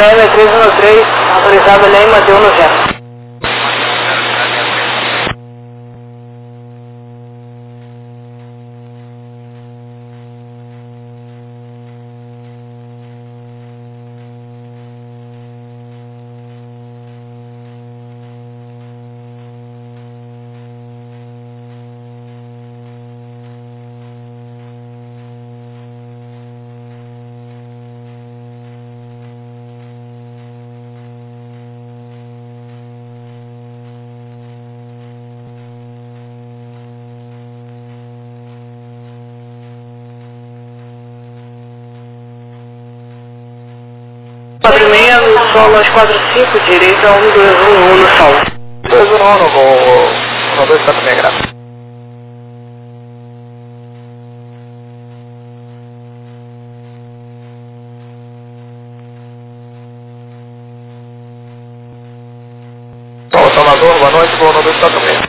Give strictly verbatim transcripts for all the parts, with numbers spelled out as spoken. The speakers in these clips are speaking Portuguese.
M três um três, autorizado Belém, Mateu no zero. quatro seis no solo às quatro cinco, direita um dois um um no solo. dois um um no voo, no dois quatro seis graus. Bom, Salvador, boa noite, voo no dois quatro seis.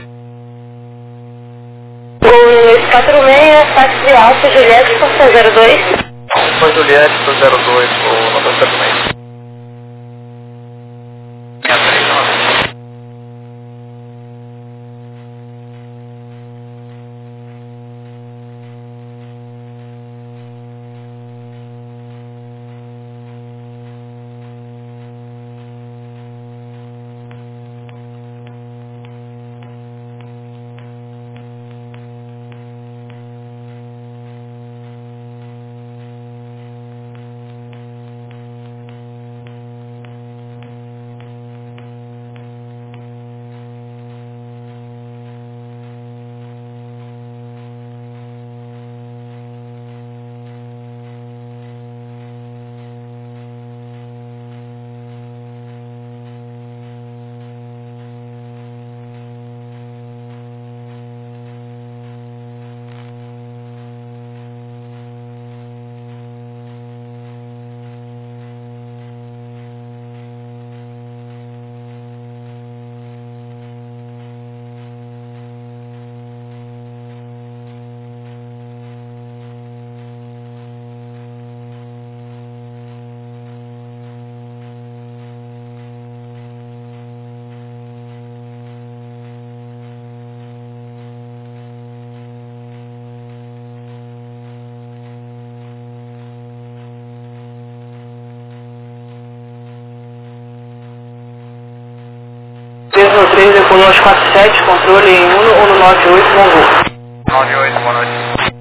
Gol dois quatro seis, táxi Alfa Juliette, Força zero dois. Alfa Juliette, zero dois, voo no dois quatro seis. três um três, decolou às quatro sete, controle em um no nove oito, bom voo. nove oito, boa noite.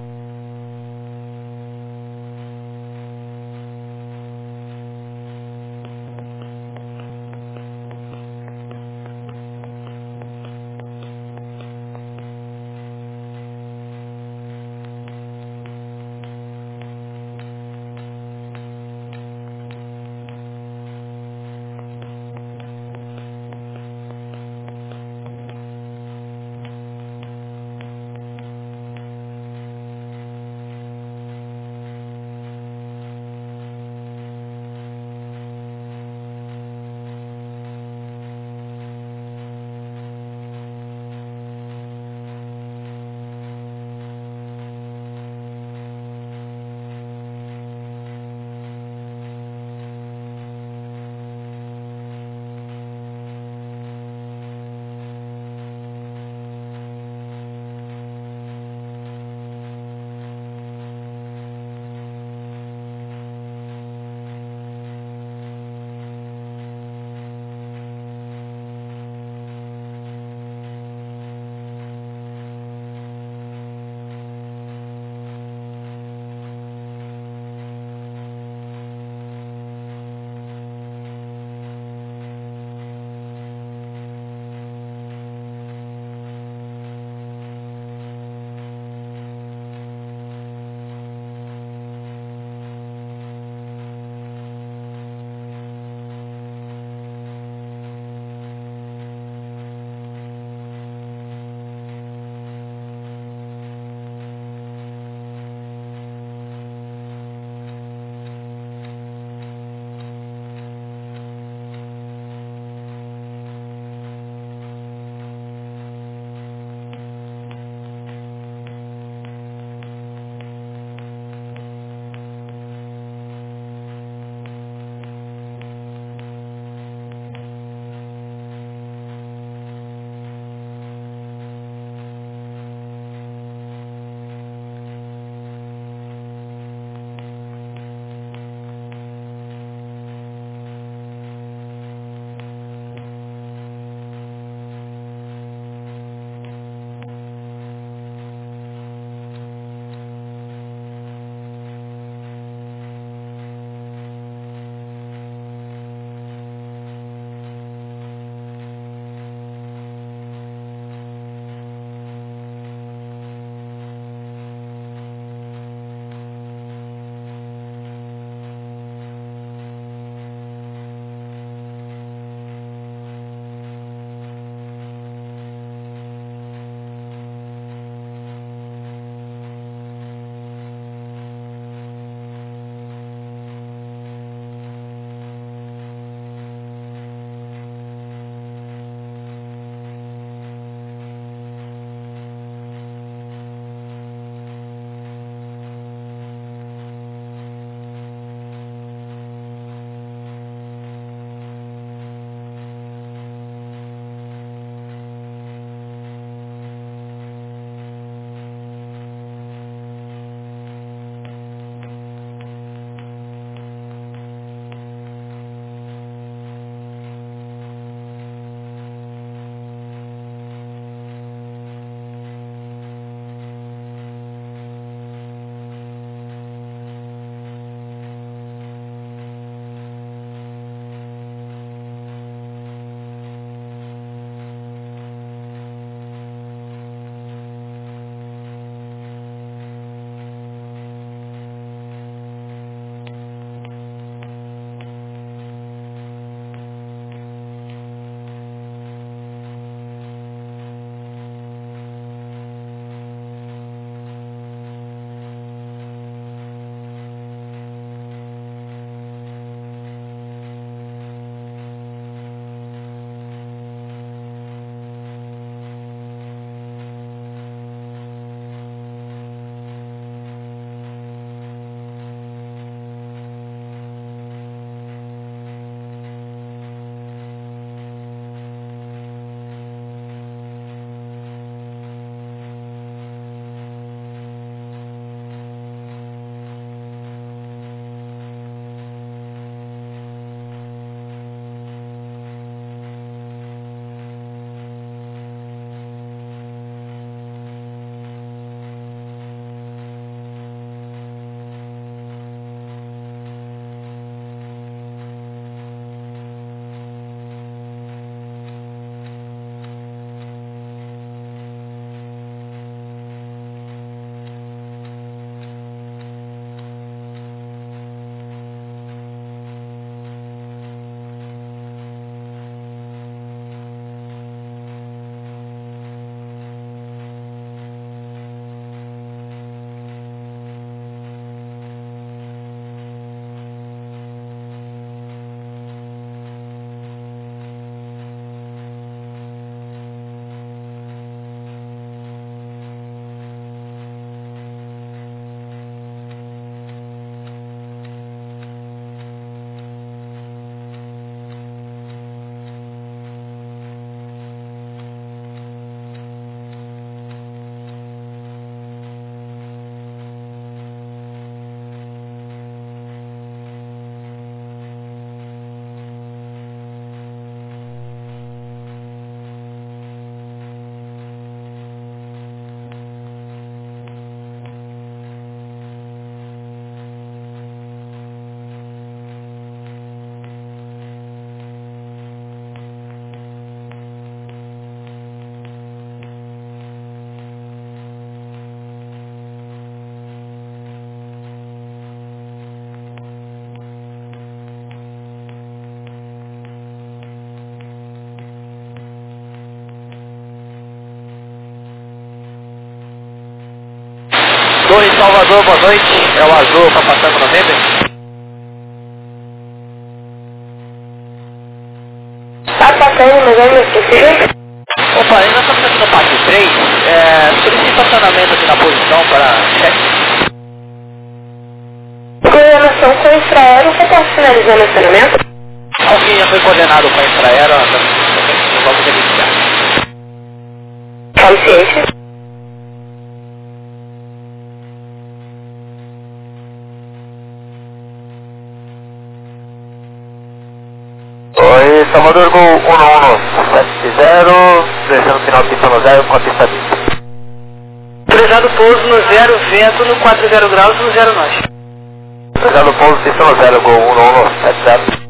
Salvador, boa noite. É o Azul, tá passando no November. Tá passando no November, possível? Opa, nós estamos aqui no Parque três. É, solicita estacionamento aqui na posição para chefe. Coordenação com o Infraero, você pode finalizar o estacionamento? Alguém já foi coordenado com a Infraero, vamos iniciar. Fale ciência. Oi, Salvador Gol um um sete zero, descendo final pista no zero, com a pista vinte. Prezado pouso no zero, vento no quatro zero graus no zero norte. Prezado pouso, pista no zero, Gol um um sete zero.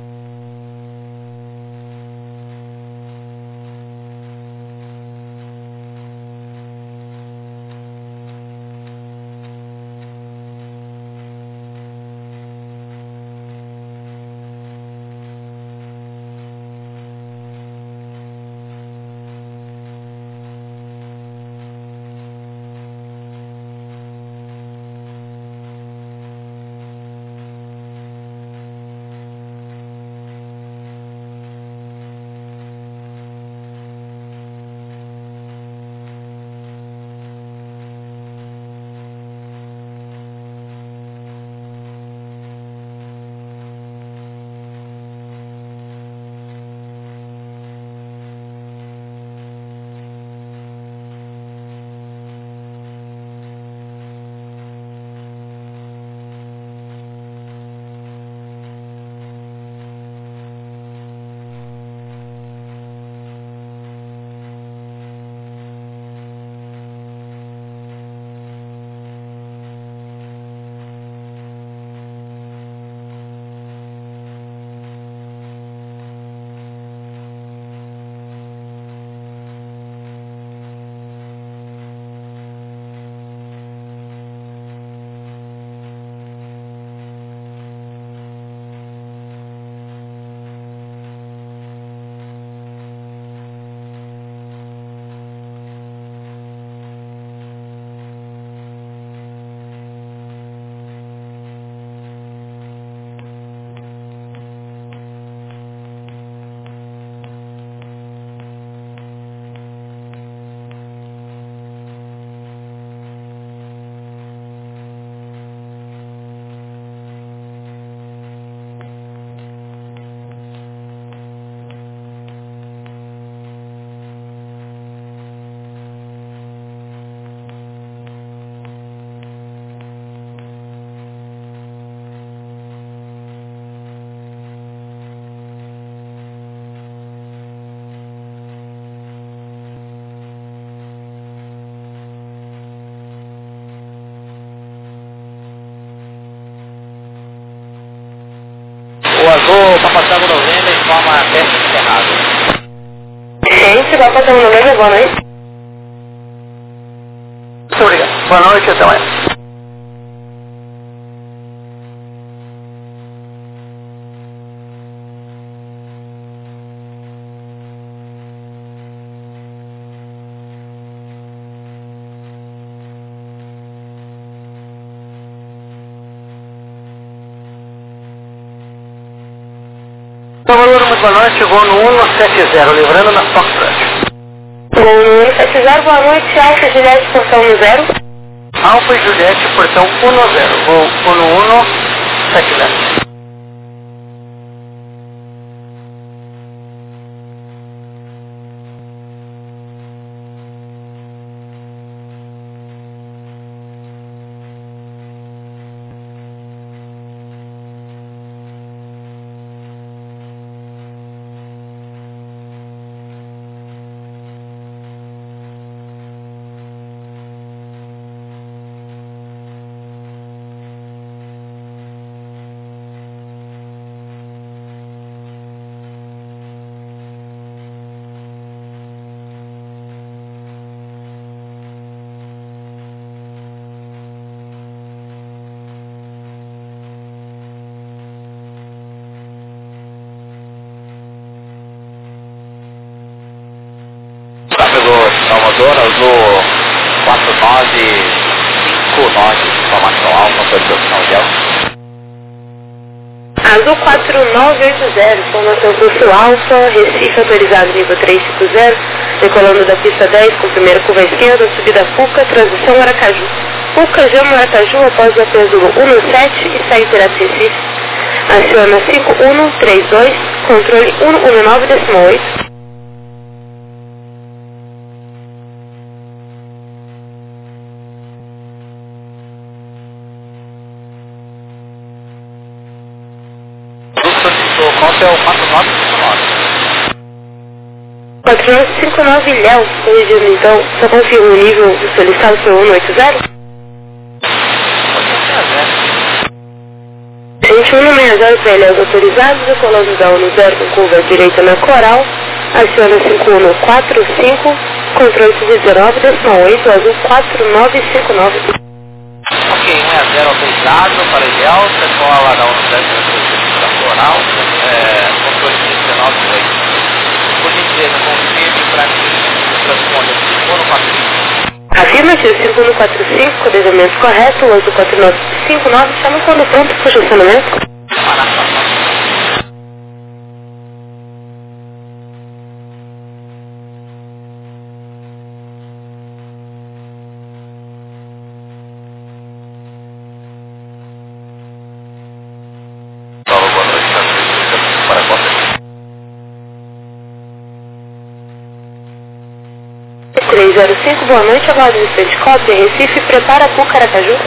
O Azul tá passando no November em forma teste encerrado. Gente, vai passando no November, boa noite. Muito obrigado. Boa noite, até mais. Salvador, muito boa noite, Gol no um sete zero, livrando na Foxtrot. Gol no um sete zero, boa noite, Alfa Juliette, portão no zero. Alfa e Juliette, portão um zero, Gol no um sete zero. Tráfego Salvador, Azul quatro nove cinco nove. Informação alfa, pode ser o sinal de alfa. Azul quatro nove oito zero, formação curso Alfa, Recife autorizado nível trezentos e cinquenta, decolando da pista dez com primeira curva à esquerda, subida Fuca, transição Aracaju. Fuca, Jama, Aracaju, após o apesulo um no sete e segue direto Recife. Aciona cinco um três dois, controle um um nove décimo oito. Qual é o quatro nove cinco nove? quatro nove cinco nove Léo, corrigindo então, só confirma o nível do solicitado foi um oito zero? vinte e um sessenta e zero para Léo autorizados, decolando da um no zero com curva à direita na Coral, aciona cinco um quatro cinco, controle dezenove décimo oito, azul quatro nove cinco nove. Ok, um é zero autorizado para Léo, decola da um no zero da Coral, é, controle dezenove oito. Por gentileza, confirme para mim o transponder cinco um quatro cinco. Afirmativo, cinco um quatro cinco, codejamento correto, azul quatro nove cinco nove, chama quando pronto para o estacionamento. três zero cinco, boa noite, aguardo o de cópia, Recife, prepara para o Caracaju.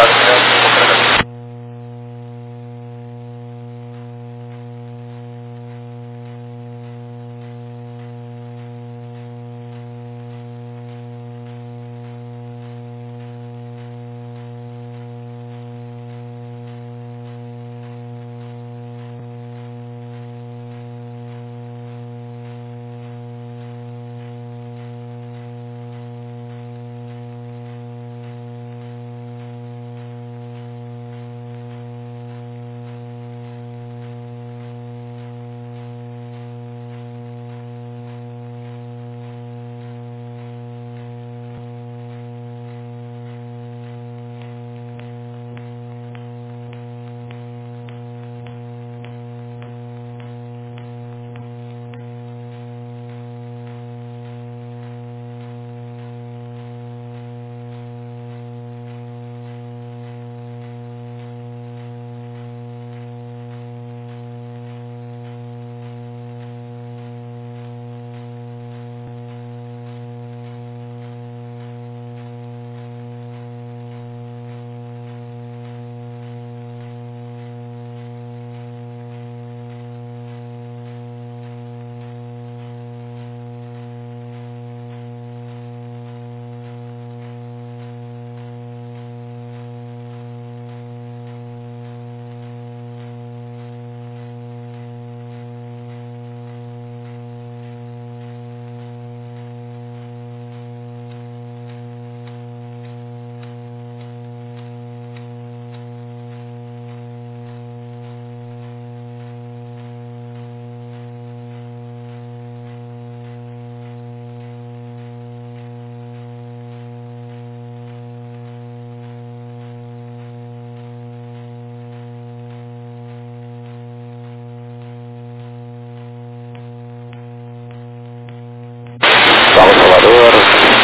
Salve Salvador,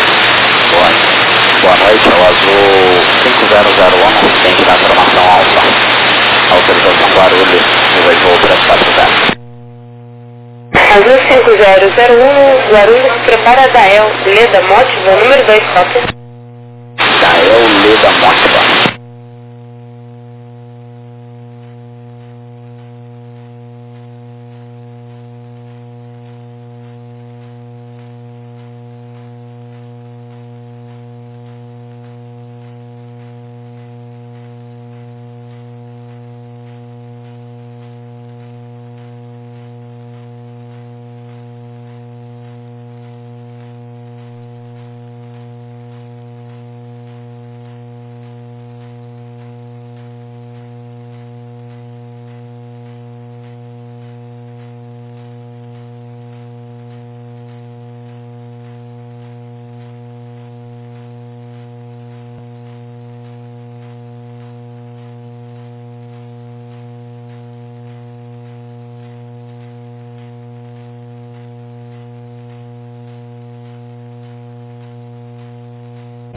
boa, boa noite, é o azul cinco zero zero um, tem na formação alfa, autorização Guarulhos, nível de voo três quatro zero. Azul cinco zero zero um, Guarulhos, prepara Dael, Leda Mótiva, número dois, cópia. Dael Leda Mótiva.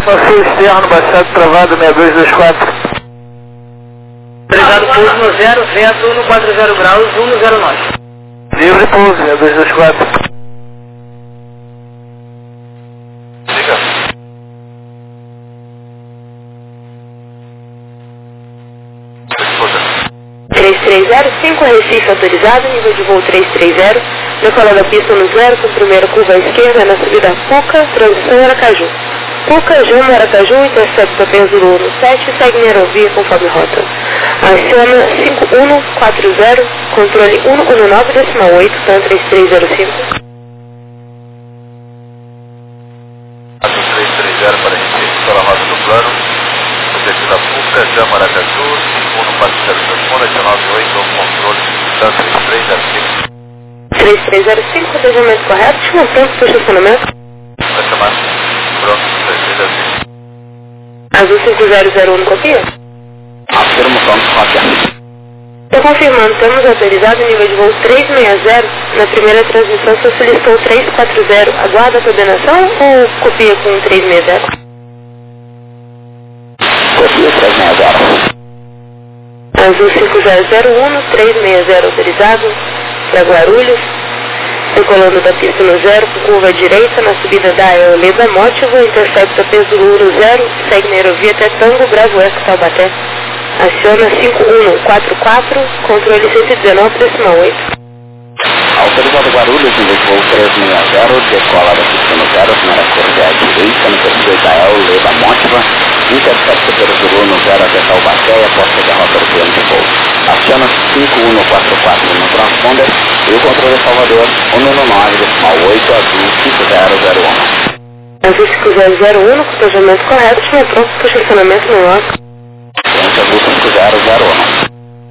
Passeio externo, baixado travado, seis dois dois quatro. Autorizado pouso no zero, vento no quatro zero graus, um no zero nove. Livre pouso, seis dois dois quatro. Diga. Escuta. três três zero, cinco Recife autorizado, nível de voo três três zero, decolando a pista no zero com primeira curva à esquerda na subida Puca, transição Aracaju. Puca, Jama, Aracaju, intercepta Penzuru no sete, segue em aerovia conforme rota. Aciona cinco um quatro zero, controle um um nove decimal oito, TAM três três zero cinco. três três zero para Recife, pela rota do plano. Descida Puca, Jama, Aracaju, cinco um quatro zero telefone, oito nove oito, controle, TAM três três zero cinco. três três zero cinco, desviamento correto, desmontando para o estacionamento. Vai chamar. Pronto, três três zero cinco. Azul cinco zero zero um, copia? Afirmação, cópia. Estou confirmando, temos autorizado nível de voo três seis zero. Na primeira transmissão você solicitou três quatro zero. Aguarda a coordenação ou copia com três seis zero? Copia três seis zero. Azul cinco zero zero um, três seis zero autorizado para Guarulhos. Decolando da pista no zero, com curva à direita, na subida da Eoleda Mótiva, intercepta Penzuru no zero, segue na aerovia até Tango, Bravo Eco, Taubaté. Aciona cinco um quatro quatro, controle cento e dezenove decimal oito. Autorizado Guarulhos, nível de voo três seis zero, decola da pista no zero, primeira curva à direita, no perfil da Eoleda Mótiva, intercepta Penzuru no zero até Taubaté e aposta da rota do plano de voo. Aciona cinco um quatro quatro no transponder e o controle Salvador um um nove decimal oito, azul cinco zero zero um. Azul cinco zero zero um, com planejamento correto, tinha pronto para o estacionamento no local. Frente azul cinco zero zero um.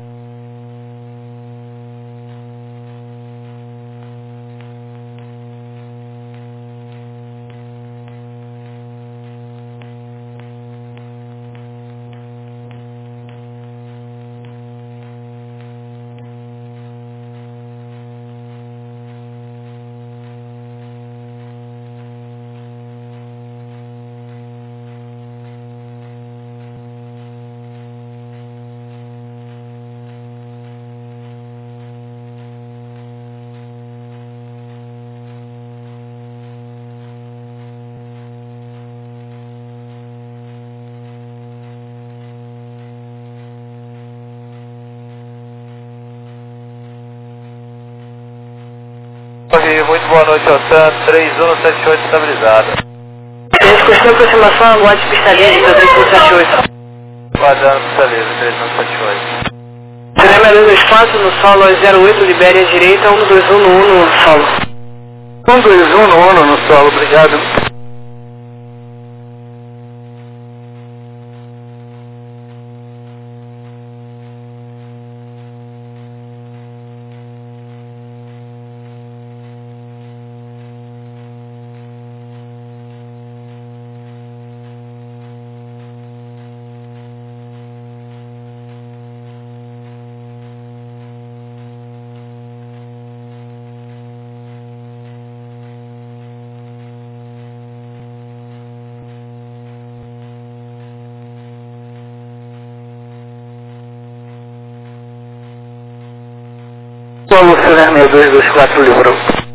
Muito boa noite ao TAM, três um sete oito estabilizada. Gente, questão de aproximação, aguarde pista livre, três um sete oito. Guardando pista livre, três um sete oito. Cinema dois dois quatro no solo, zero oito, libere à direita, um dois um no um no solo. um dois um no um no solo, obrigado. Solo Ciner seis dois dois quatro, livrou.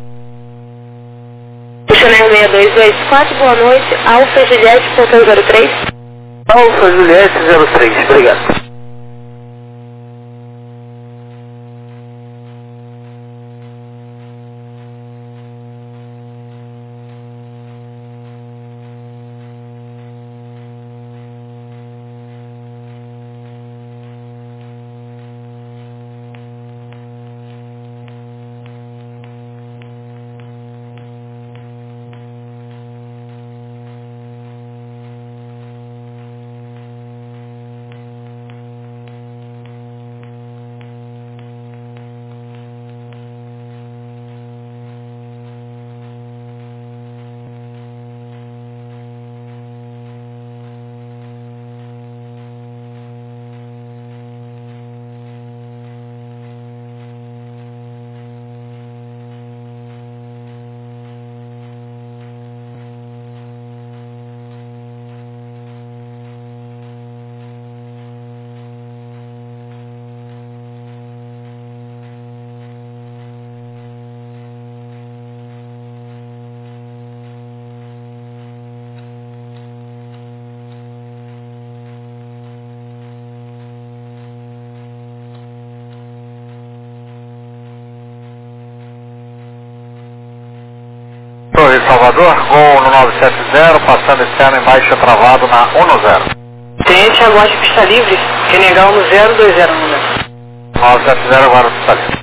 Chanel seis dois dois quatro, boa noite, Alfa Juliette, ponto zero três. Alfa Juliette zero três, obrigado. Salvador, Gol no nove sete zero, passando externo em baixa travado na um no zero. Tenente aguarde pista livre, Renegar um no zero, dois zero no zero. nove sete zero, agora pista livre.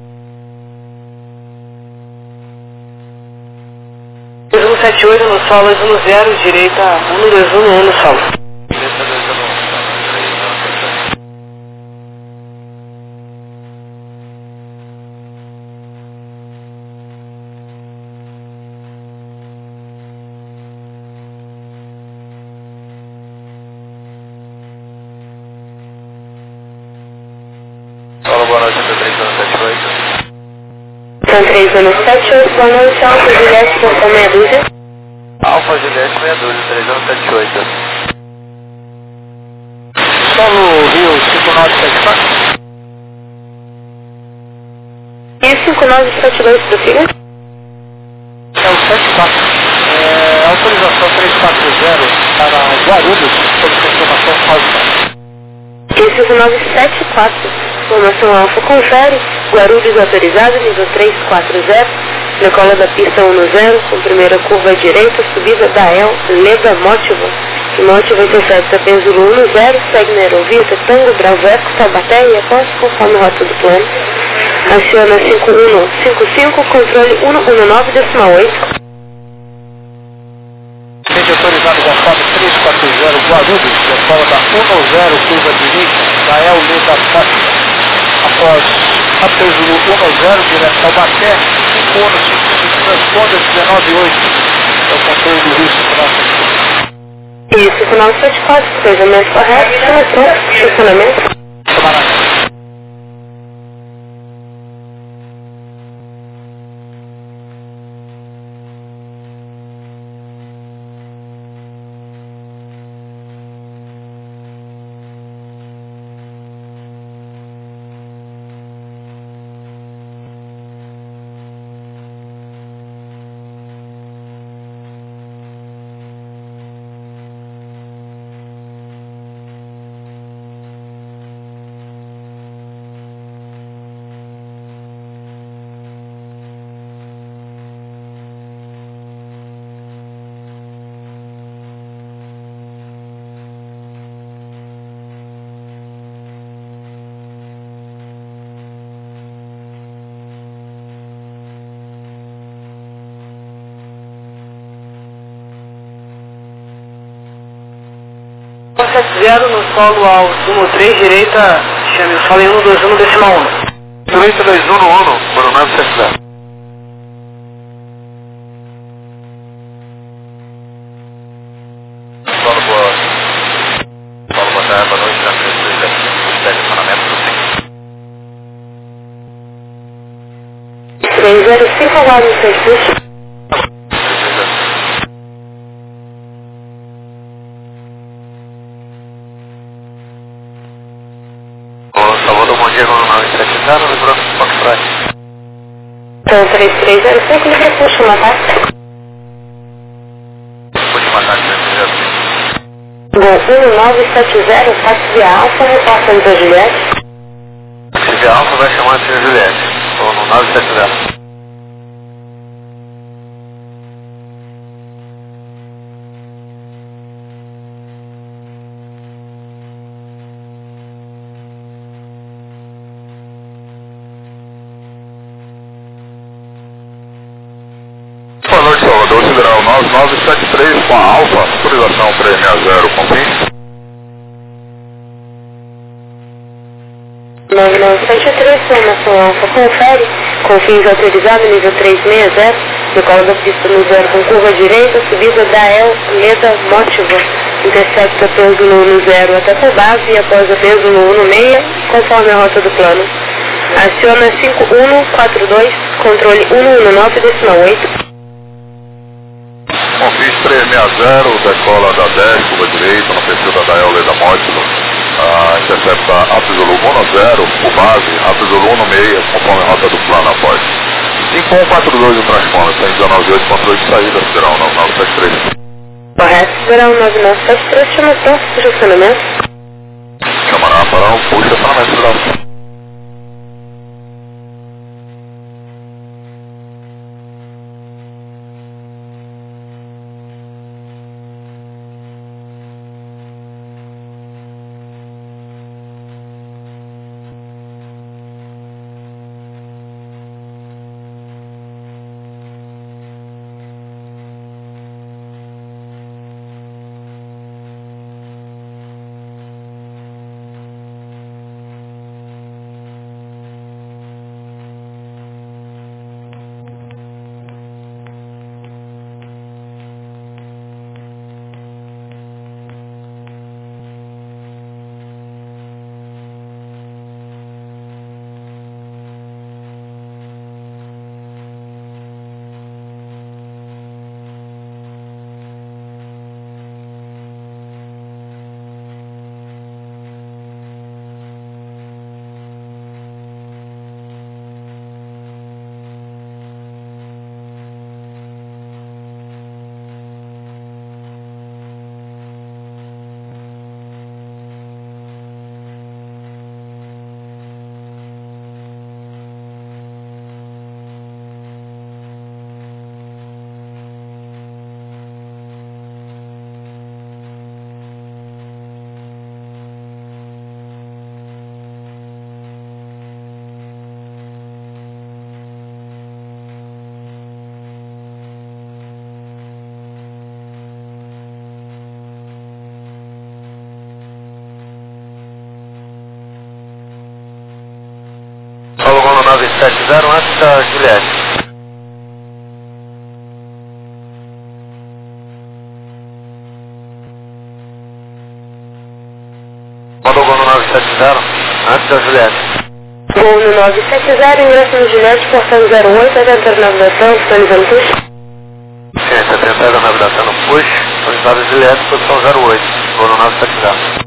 dois um sete oito no solo, dois um no zero, direita um no dois um no um no solo. Solo, boa noite, três um sete oito. São três um sete oito, boa noite, Alfa Juliette, São meia dúzia. Alfa Juliette, meia dúzia, três um sete oito. Solo Rio cinco nove sete quatro. E cinco nove sete dois, prossiga. É o sete quatro. É, autorização três quatro zero para Guarulhos, sob confirmação falsa. E cinco nove sete quatro, formação Alfa, confere, Guarulhos autorizado, nível três quatro zero, decola da pista um no zero, com primeira curva à direita, subida da El, Leda Mótiva, e Mótiva intercepta Pêndulo um no zero, segue na aerovia, Tango, Bravo, Eco, Taubaté e após, conforme rota do plano. Aciona cinco um cinco cinco, controle um um nove decimal oito. Sede autorizado Gonçalves três quatro zero, Guarulhos, decola da um no zero, curva direita, da El, Leda Mótiva. Após a Pêndulo um no zero, direto ao Baté, cinco um cinco, transponda dezenove oito. É o controle do Rio cinco nove sete quatro. E cinco nove sete quatro, seja mais correto, estacionamento, estacionamento. Camarada. um sete zero no solo ao um três, direita, chame o solo em um dois um decimal um. Direita dois um no um, Coronel sete zero. Solo, boa. Solo, boa tarde, boa noite, três dois zero cinco, estacionamento do cinco. três zero cinco, aguarde no seis dois. Salvador, bom dia, nove sete zero, lembrando do Fox Fry. Então, três três zero cinco, livre puxa uma taxa. Última tarde, três zero cinco. Gol um nove sete zero, táxi via Alfa, reporta Santa Juliette. Se vier Alfa, vai chamar de Juliette. Estou no nove sete zero. Boa noite, Salvador, Sideral nove nove sete três com a Alfa, autorização três seis zero, confins. nove nove sete três, formação Alfa, confere, confins autorizado, nível três seis zero, decola da pista no zero com curva direita, subida da El, Leda Mótiva, intercepta Pêndulo um no zero até por base e após a Pêndulo um no meia, conforme a rota do plano. Aciona cinco um quatro dois, controle um um nove decimal oito. Confins três seis zero, decola da dez, curva direita, no perfil da Dael Leda Mótilo, ah, intercepta Apizolo um no zero, por base, Apizolo um no meia, conforme a rota do plano após. cinco um quatro dois o transponder, tem dezenove oito, controle de saída, Federal nove nove sete três. Correto, Federal nove nove sete três, chama próximo de estacionamento. Camarada, para o puxa estacionamento, Federal. nove sete zero antes da Juliette. Mandou gol no nove sete zero antes da Juliette. Gol no nove sete zero, ingresso no Juliette, portão zero oito, tentando navegação, sinalizando push. Sim, está tentando a navegação no push, sinalizado Juliette, posição zero oito, gol no nove sete zero.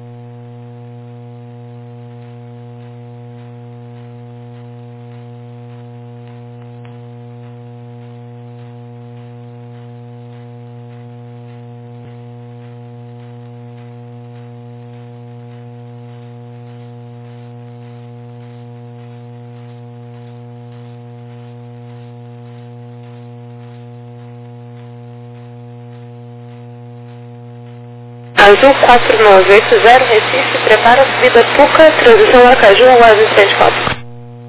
Azul quatro nove oito zero, Recife, prepara a subida Puca, transição Aracaju, Oasis sete quatro.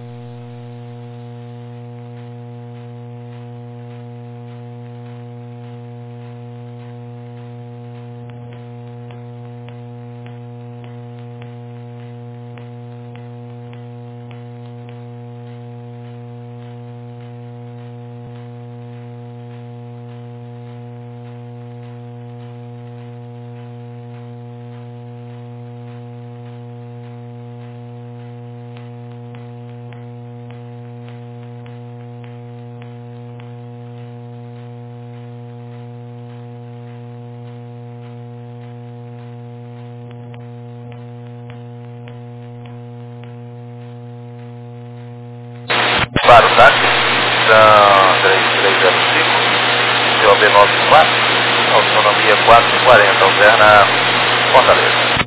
Para o táxi da três três zero cinco, C O B nove quatro, autonomia quatro quarenta, alterna Fortaleza.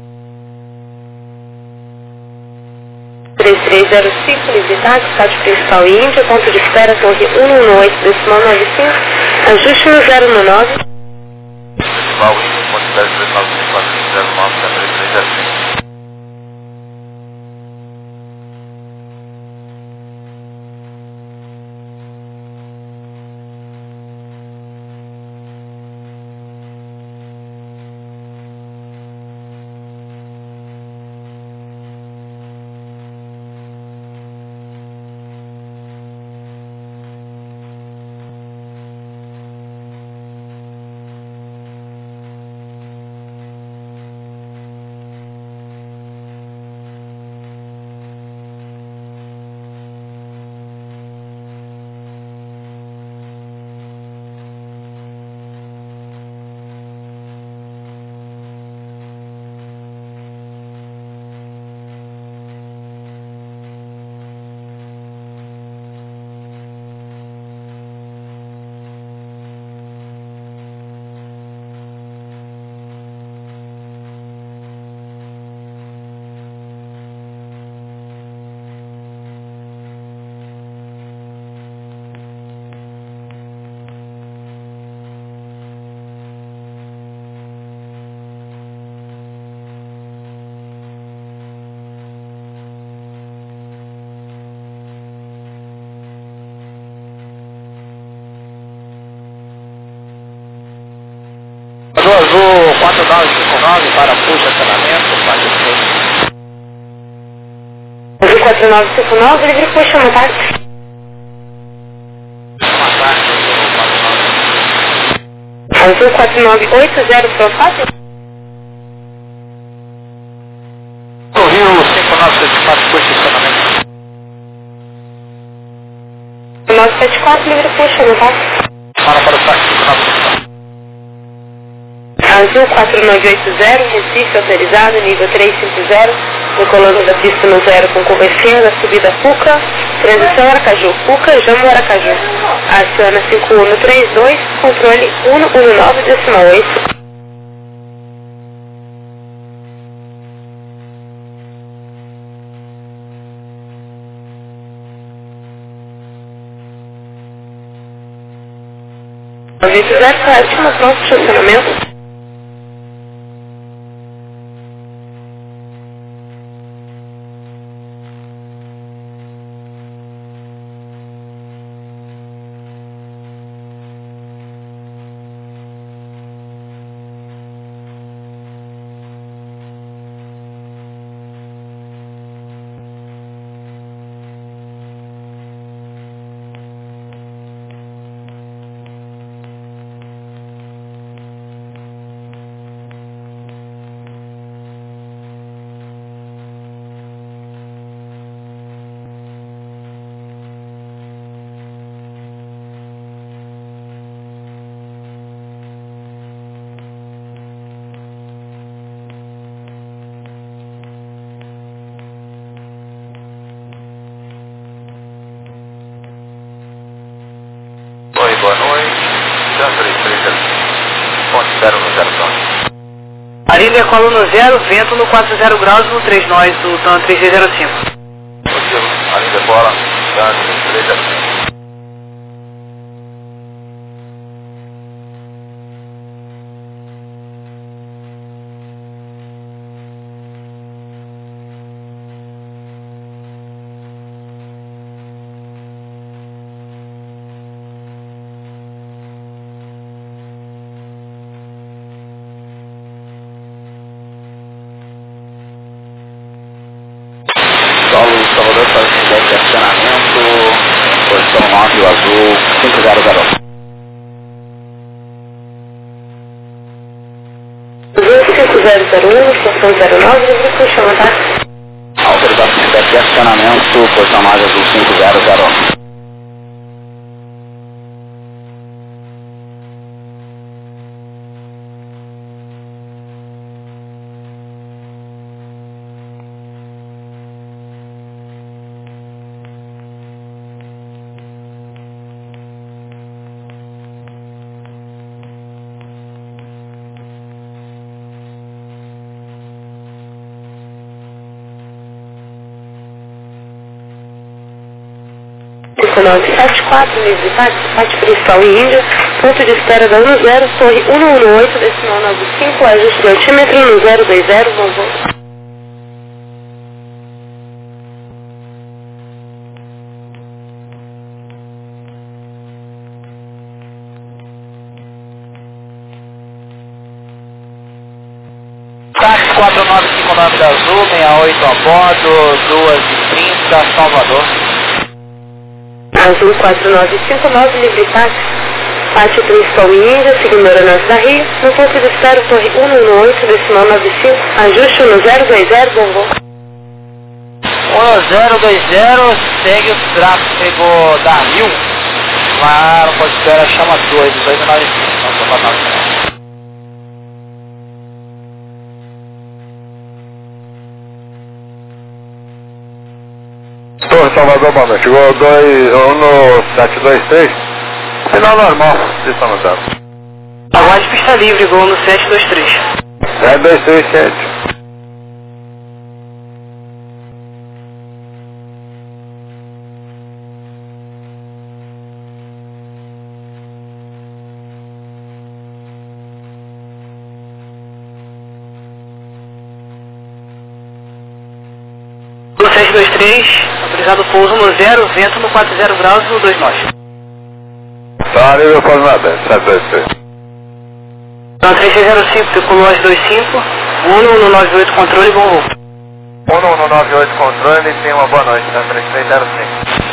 três três zero cinco, livre táxi, táxi principal e Índia, ponto de espera, torre um um oito, decimal nove cinco, ajuste no zero um nove. Principal Índia, ponto de espera três nove cinco quatro zero nove, três três zero cinco. Azul quatro nove cinco nove para puxa acionamento, faz o Azul quatro nove cinco nove, livre puxa, uma parte. uma parte Azul quatro nove oito zero, Profácio. no Rio cinco nove sete quatro, puxa acionamento. nove sete quatro, livre puxa, uma parte. Para para o táxi cinco nove sete quatro. Azul quatro nove oito zero, Recife, autorizado, nível três cinco zero, decolando da pista no zero com curva esquerda, subida Puca, transição Aracaju, Puca, Jambo Aracaju. Aciona cinco um três dois, controle um um nove, decimal oito. nove oito zero, Claríssima, pronto, estacionamento. zero no zero zero. Marinha decola no zero, vento no quatro zero graus no três nós, do TAN três seis zero cinco. Positivo, Marinha decola, TAN três seis zero cinco. Solo Salvador para o estacionamento, posição nove, o azul, cinco zero zero. cinco zero zero um, estação zero nove, você chama, tá? Autorização de estacionamento, posição nove, azul, cinco zero zero. nove sete quatro, livre táxi, parte principal em Índia, ponto de espera da um zero, torre um um oito, decimal nove cinco, ajuste do altímetro no zero dois zero, vamos voltar. Táxi quatro nove cinco nove da Azul, sessenta e oito a bordo, duas e trinta, Salvador. Azul quatro nove cinco nove, livre táxi, parte principal em Índia, segundo aeronave da Rio, no ponto de espera, torre um um oito, decimal nove cinco, ajuste no zero dois zero, bom voo. um zero dois zero, segue o tráfego da Rio, lá no ponto de espera, chama dois, dois nove cinco, não estou falando. Torre Salvador, boa noite. Chegou um no sete dois três. Sinal normal, vocês estão no zero. Aguarde pista livre, voo no sete dois três. sete dois três sete. No sete dois três, autorizado pouso no zero, vento no quatro zero graus no dois nós. Tá, nível formado, sete dois três. TAN três seis zero cinco, decolou às dois cinco, um no nove oito, controle, bom voo. um no nove oito, controle, tem uma boa noite, tá? três seis zero cinco.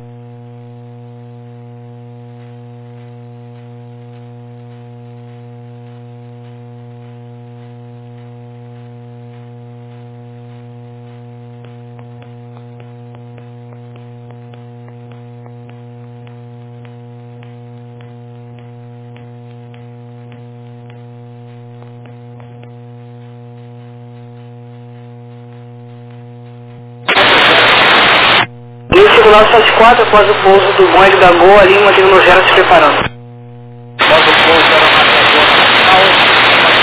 cinco nove sete quatro, após o pouso do bonde da Goa, ali, mantendo no zero se preparando. Após o pouso da Goa,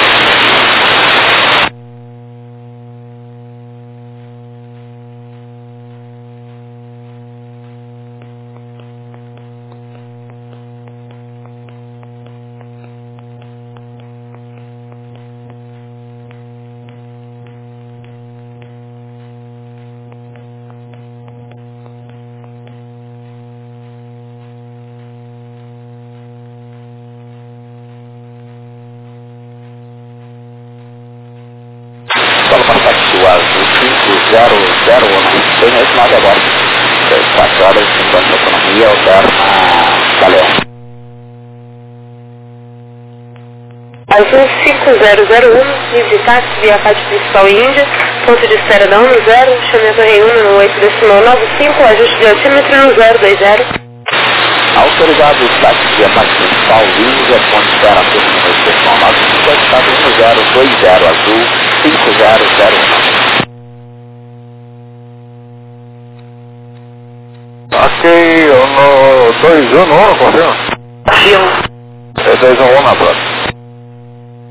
Solo para o táxi o azul, cinco zero zero um. Tem esse nove agora. quatro horas e cinquenta de autonomia, alterna Galeão. Azul cinco zero zero um, livre táxi, via parte principal em Índia, ponto de espera da um zero, chamamento em um no oito, decimal nove cinco, ajuste de altímetro no zero dois zero. Autorizado o táxi via parte principal Índia, ponto de espera turno número decimal nove cinco, estado um zero dois zero azul, cinco zero zero um. Ok, no dois um, confirma? Afirma. É dois um um na próxima.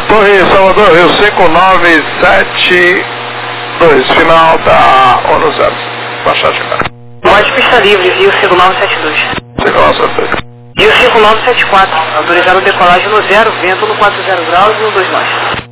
Torre Salvador, Rio cinco nove sete dois, final da ONU zero. Baixar de cara. Pode pista livre, Rio cinco nove sete dois. cinco nove sete dois. Rio cinco nove sete quatro, autorizado decolagem no zero, vento no quatro zero graus e no dois nós.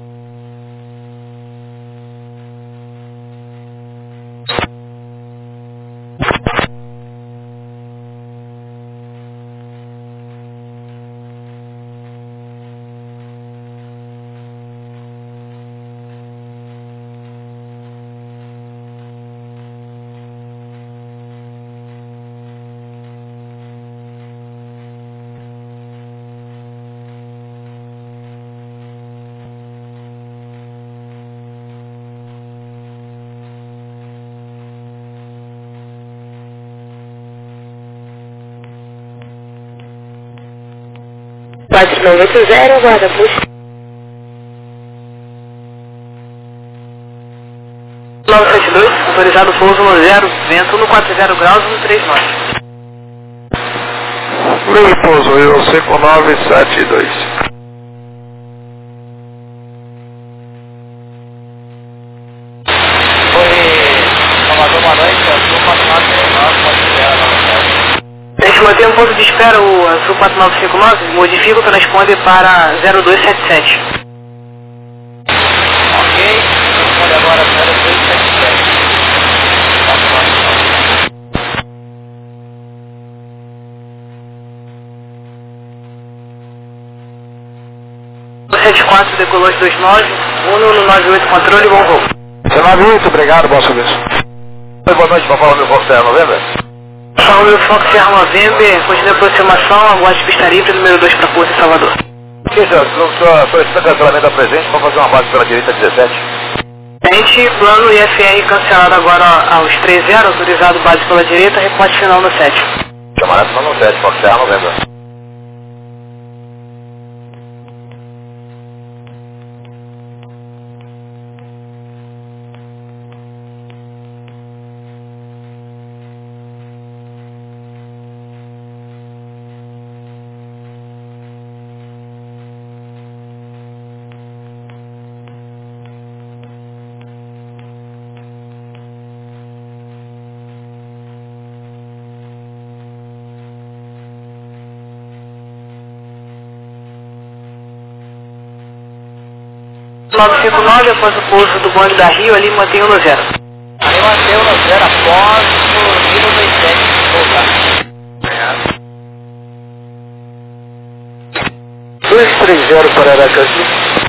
quatro nove oito zero, aguarda busca. nove sete dois, autorizado pouso no zero, vento no quatro zero graus e no três nós. Livre pouso, Rio cinco nove sete dois. A gente mantém um ponto de espera, o Azul quatro nove cinco nove, modifica o transponder para zero dois sete sete. Ok, responde agora zero dois sete sete. sete quatro, decolou de dois nove, Uno no nove oito, controle, bom voo. C nove oito, obrigado, bom serviço. Boa noite, para falar meu Fox Sierra November. Fala meu Fox Sierra November, continua a aproximação, aguarde pista livre, número dois para Porto em Salvador. Ok, senhor, só solicita cancelamento da presente para fazer uma base pela direita dezessete. Gente, plano I F R cancelado agora aos três zero, autorizado base pela direita, reporte final no sete. Camarada no sete, Fox Sierra November. nove cinco nove, após o pouso do bonde da Rio, ali mantém o no zero. Aí mantém o no zero após o Rio dois sete voltar. dois três zero para Aracaju.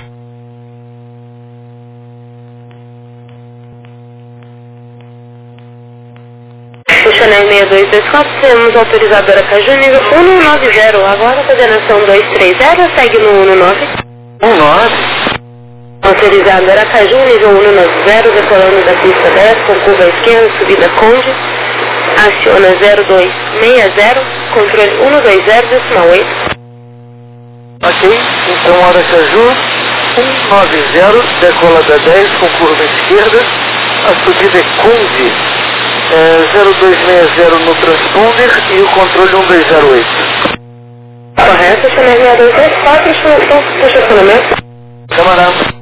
Chanel seis dois dois quatro, temos autorizado Aracaju, nível um nove zero, agora coordenação dois três zero, segue no um nove. um nove. Autorizado Aracaju, nível um nove zero, decolando da pista dez, com curva à esquerda, subida Conde, aciona zero dois seis zero, controle um dois zero, decimal oito. Ok, então Aracaju, um nove zero, decola da dez, com curva à esquerda, a subida é Conde, é, zero dois seis zero no transponder e o controle um dois zero oito. Correto, Chanel seis dois dois quatro, estimação do estacionamento. Camarada.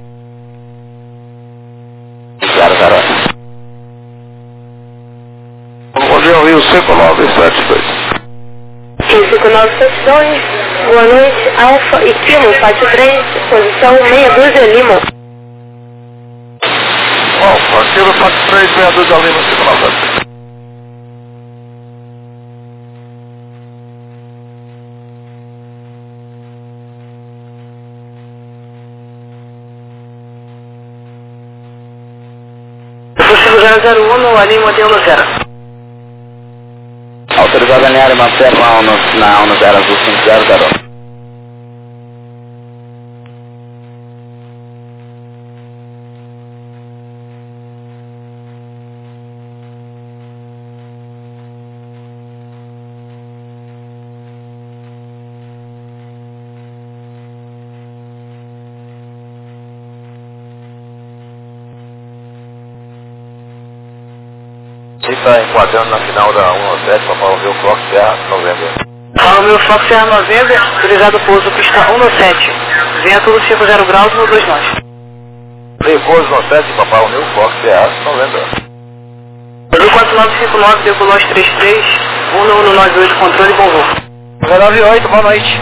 zero zero. Vamos ao Rio cinco nove sete dois. Rio cinco nove sete dois, boa noite, Alfa e Kilo, pátio três, posição meia dúzia Lima. Alfa, Kilo, pátio três, meia dúzia Lima, cinco nove sete dois. zero zero um, ali mantém no zero. Autorizado a alinhar e manter na ONU, na ONU zero azul cinco zero zero. Você está enquadrando na final da um sete para falar o meu Fox Sierra November. Fala meu Fox Sierra November, autorizado pouso pista um sete, vento no cinco zero graus no dois nós. Repouso no sete, Papai União, Fox C A, Novembro. Azul quatro nove cinco nove, decolagem três três, um um nove oito, controle, bom voo. Azul nove oito, boa noite.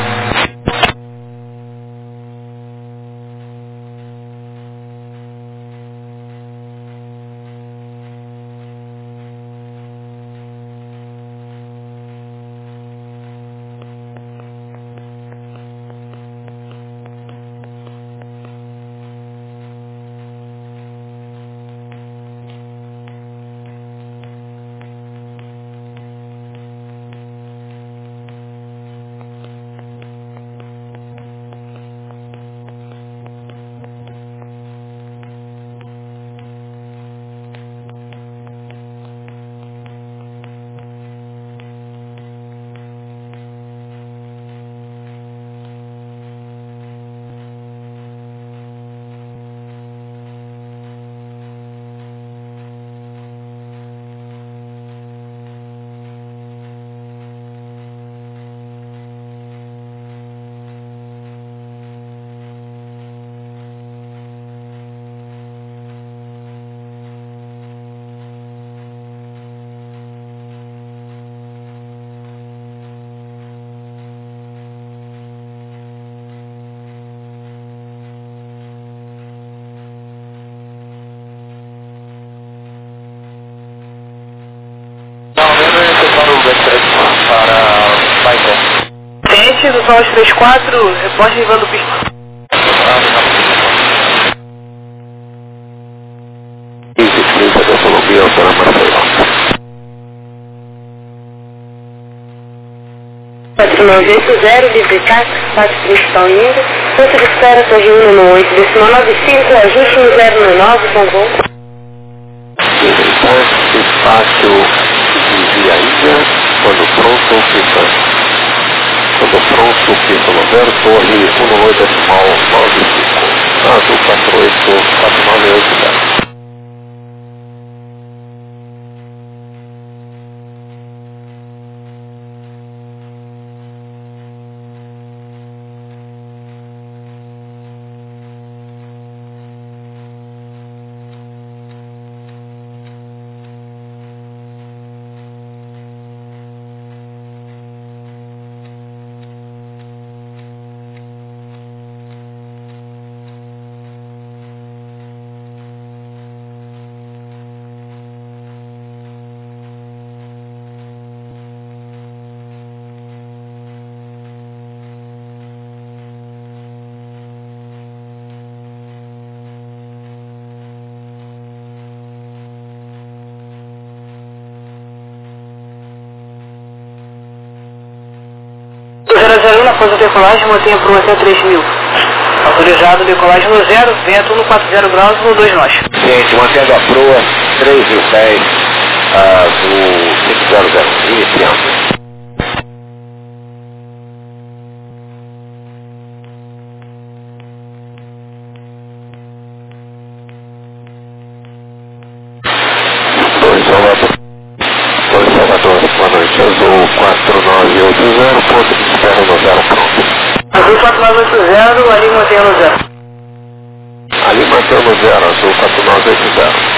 Para Baité. Tente, do Sol três quatro, reposte levando pista. Vice-Polícia da Colômbia, Alcântara, Marcelo. quatro nove oito zero, livre taxi, quatro principal indo, ponto de espera Torre um no oito, decimal nove cinco, ajuste um zero no nove, bom voo. Livre taxi, pátio de Via Índia, quando pronto, pista. Quando pronto, pista Novembro, Torre um no oito, decimal nove cinco. Azul quatro oito, quatro nove oito zero. zero zero um na pós da decolagem, mantenha por até três mil. Autorizado, decolagem no zero, vento no quatro zero graus no dois nós. Gente, mantendo a proa, três mil pés, azul cinco zero zero, iniciando. Dois Salvador, dois Salvador, boa noite, azul quatro nove oito zero, ponto de espera no zero pronto. Azul quatro nove oito zero, ali mantenha no zero. Ali mantendo no zero, azul quatro nove oito zero.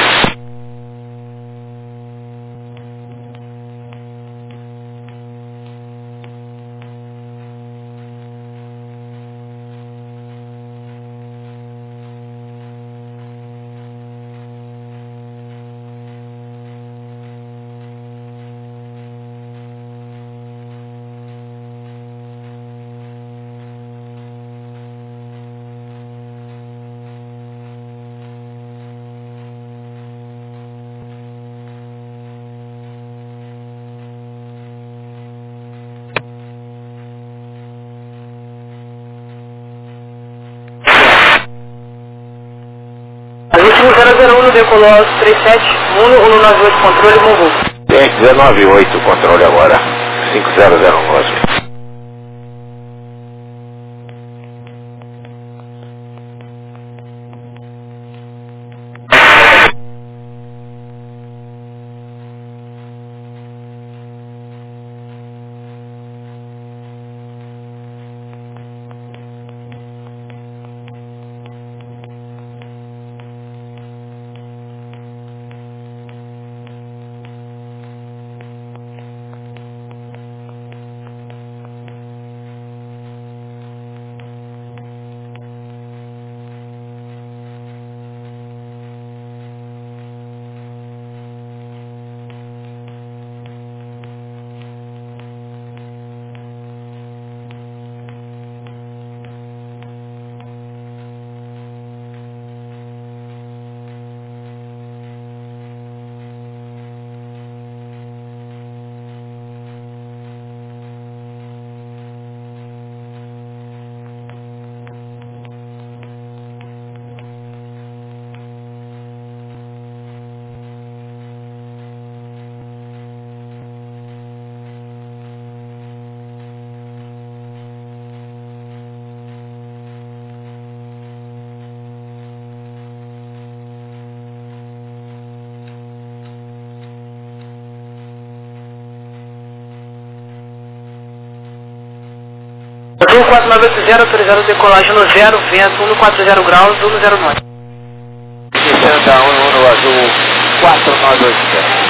zero zero um no decolou três sete, um um nove oito, controle, bom voo. Gente, dezenove oito, controle agora, cinco zero zero um. quatro nove oito zero, autorizado decolagem no zero, vento um quatro zero graus, um zero nove. Santa um no azul quatro nove oito zero.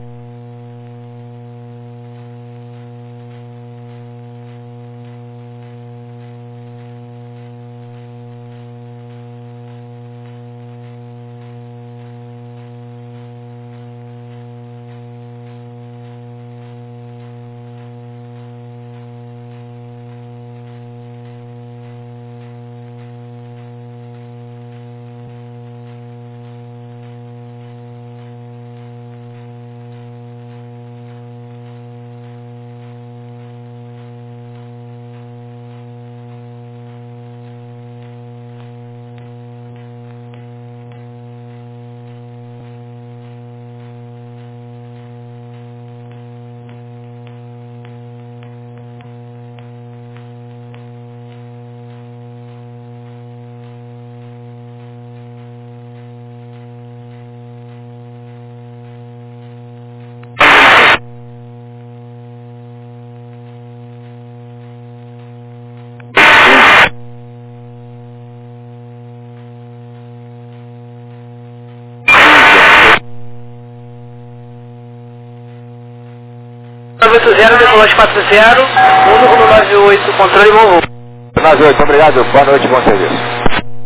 nove oito zero, decolagem quatro zero, um nove oito, controle voo. nove oito, obrigado, boa noite, bom serviço.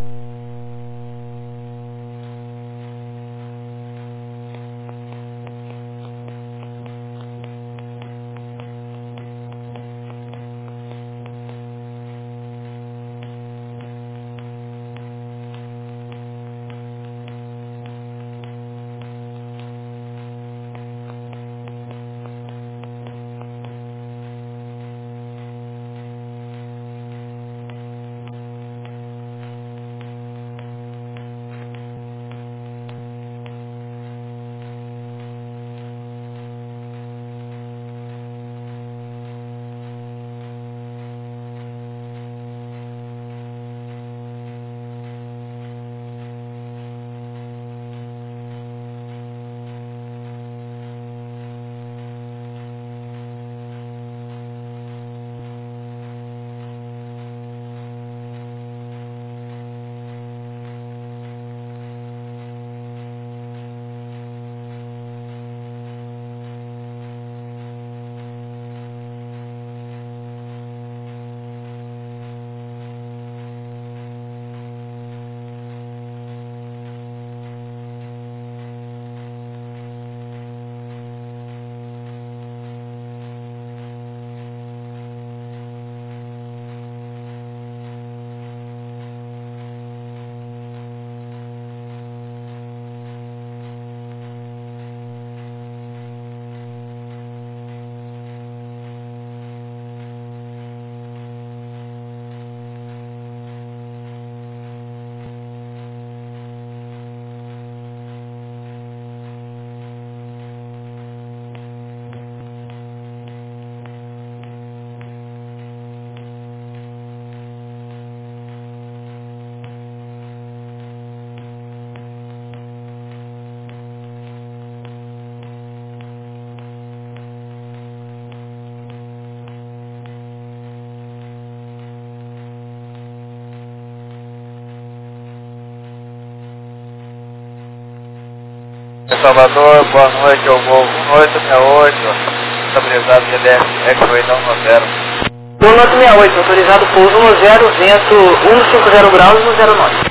Salvador, boa noite, eu vou um oito seis oito, estabilizado G D S, X-Ray não no zero. um oito seis oito, autorizado pouso no zero, vento um cinco zero graus no zero nove.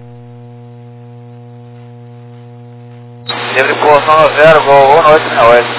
Livre pouso no zero, vou um oito seis oito.